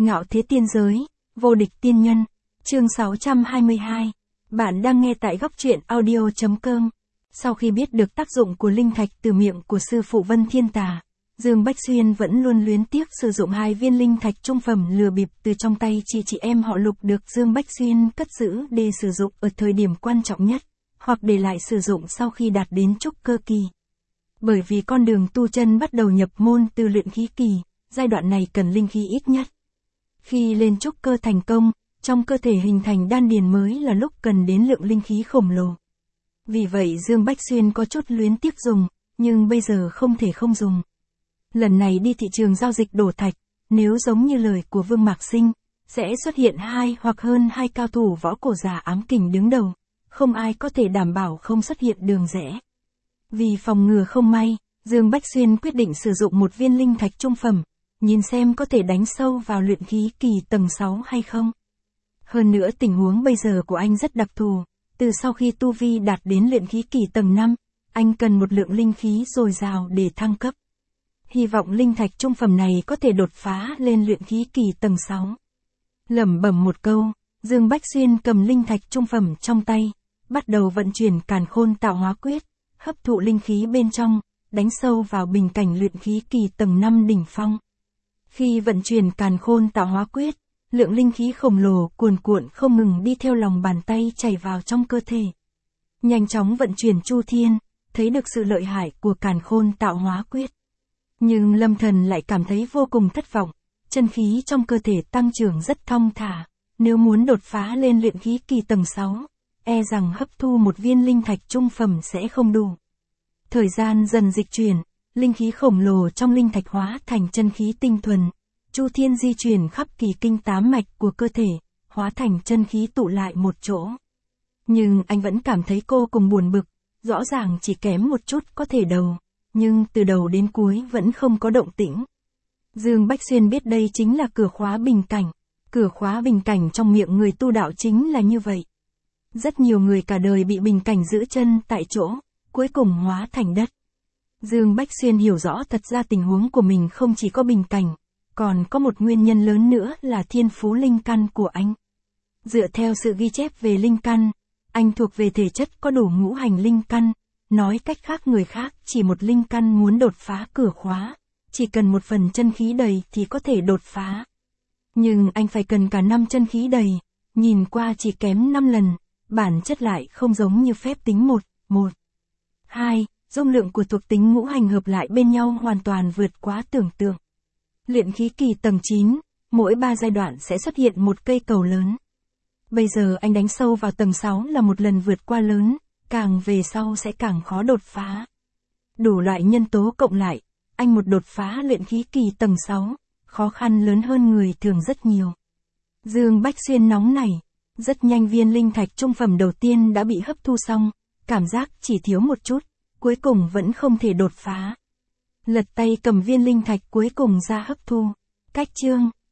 Ngạo thế tiên giới, vô địch tiên nhân, chương 622. Bạn đang nghe tại góc truyện audio.com. Sau khi biết được tác dụng của linh thạch từ miệng của sư phụ Vân Thiên Tà, Dương Bách Xuyên vẫn luôn luyến tiếc sử dụng 2 viên linh thạch trung phẩm lừa bịp từ trong tay chị em họ Lục được Dương Bách Xuyên cất giữ để sử dụng ở thời điểm quan trọng nhất, hoặc để lại sử dụng sau khi đạt đến trúc cơ kỳ. Bởi vì con đường tu chân bắt đầu nhập môn từ luyện khí kỳ, giai đoạn này cần linh khí ít nhất. Khi lên trúc cơ thành công, trong cơ thể hình thành đan điền mới là lúc cần đến lượng linh khí khổng lồ. Vì vậy Dương Bách Xuyên có chút luyến tiếc dùng, nhưng bây giờ không thể không dùng. Lần này đi thị trường giao dịch đổ thạch, nếu giống như lời của Vương Mạc Sinh, sẽ xuất hiện 2 hoặc hơn 2 cao thủ võ cổ giả ám kình đứng đầu, không ai có thể đảm bảo không xuất hiện đường rẽ. Vì phòng ngừa không may, Dương Bách Xuyên quyết định sử dụng 1 viên linh thạch trung phẩm, nhìn xem có thể đánh sâu vào luyện khí kỳ tầng 6 hay không. Hơn nữa tình huống bây giờ của anh rất đặc thù, từ sau khi tu vi đạt đến luyện khí kỳ tầng 5, anh cần một lượng linh khí dồi dào để thăng cấp. Hy vọng linh thạch trung phẩm này có thể đột phá lên luyện khí kỳ tầng 6. Lẩm bẩm một câu, Dương Bách Xuyên cầm linh thạch trung phẩm trong tay, bắt đầu vận chuyển Càn Khôn Tạo Hóa Quyết, hấp thụ linh khí bên trong, đánh sâu vào bình cảnh luyện khí kỳ tầng 5 đỉnh phong. Khi vận chuyển Càn Khôn Tạo Hóa Quyết, lượng linh khí khổng lồ cuồn cuộn không ngừng đi theo lòng bàn tay chảy vào trong cơ thể. Nhanh chóng vận chuyển Chu Thiên, thấy được sự lợi hại của Càn Khôn Tạo Hóa Quyết. Nhưng Lâm Thần lại cảm thấy vô cùng thất vọng, chân khí trong cơ thể tăng trưởng rất thong thả, nếu muốn đột phá lên luyện khí kỳ tầng 6, e rằng hấp thu 1 viên linh thạch trung phẩm sẽ không đủ. Thời gian dần dịch chuyển, linh khí khổng lồ trong linh thạch hóa thành chân khí tinh thuần, Chu Thiên di chuyển khắp kỳ kinh 8 mạch của cơ thể, hóa thành chân khí tụ lại một chỗ. Nhưng anh vẫn cảm thấy cô cùng buồn bực, rõ ràng chỉ kém một chút có thể đầu, nhưng từ đầu đến cuối vẫn không có động tĩnh. Dương Bách Xuyên biết đây chính là cửa khóa bình cảnh, cửa khóa bình cảnh trong miệng người tu đạo chính là như vậy. Rất nhiều người cả đời bị bình cảnh giữ chân tại chỗ, cuối cùng hóa thành đất. Dương Bách Xuyên hiểu rõ thật ra tình huống của mình không chỉ có bình cảnh, còn có một nguyên nhân lớn nữa là thiên phú linh căn của anh. Dựa theo sự ghi chép về linh căn, anh thuộc về thể chất có đủ ngũ hành linh căn, nói cách khác người khác chỉ một linh căn muốn đột phá cửa khóa, chỉ cần 1 phần chân khí đầy thì có thể đột phá. Nhưng anh phải cần cả 5 chân khí đầy, nhìn qua chỉ kém 5 lần, bản chất lại không giống như phép tính 1, 2, dung lượng của thuộc tính ngũ hành hợp lại bên nhau hoàn toàn vượt quá tưởng tượng. Luyện khí kỳ tầng 9, mỗi 3 giai đoạn sẽ xuất hiện một cây cầu lớn. Bây giờ anh đánh sâu vào tầng 6 là một lần vượt qua lớn, càng về sau sẽ càng khó đột phá. Đủ loại nhân tố cộng lại, anh một đột phá luyện khí kỳ tầng 6, khó khăn lớn hơn người thường rất nhiều. Dương Bách Xuyên nóng nảy, rất nhanh viên linh thạch trung phẩm đầu tiên đã bị hấp thu xong, cảm giác chỉ thiếu một chút, cuối cùng vẫn không thể đột phá. Lật tay cầm viên linh thạch cuối cùng ra hấp thu. Cách chương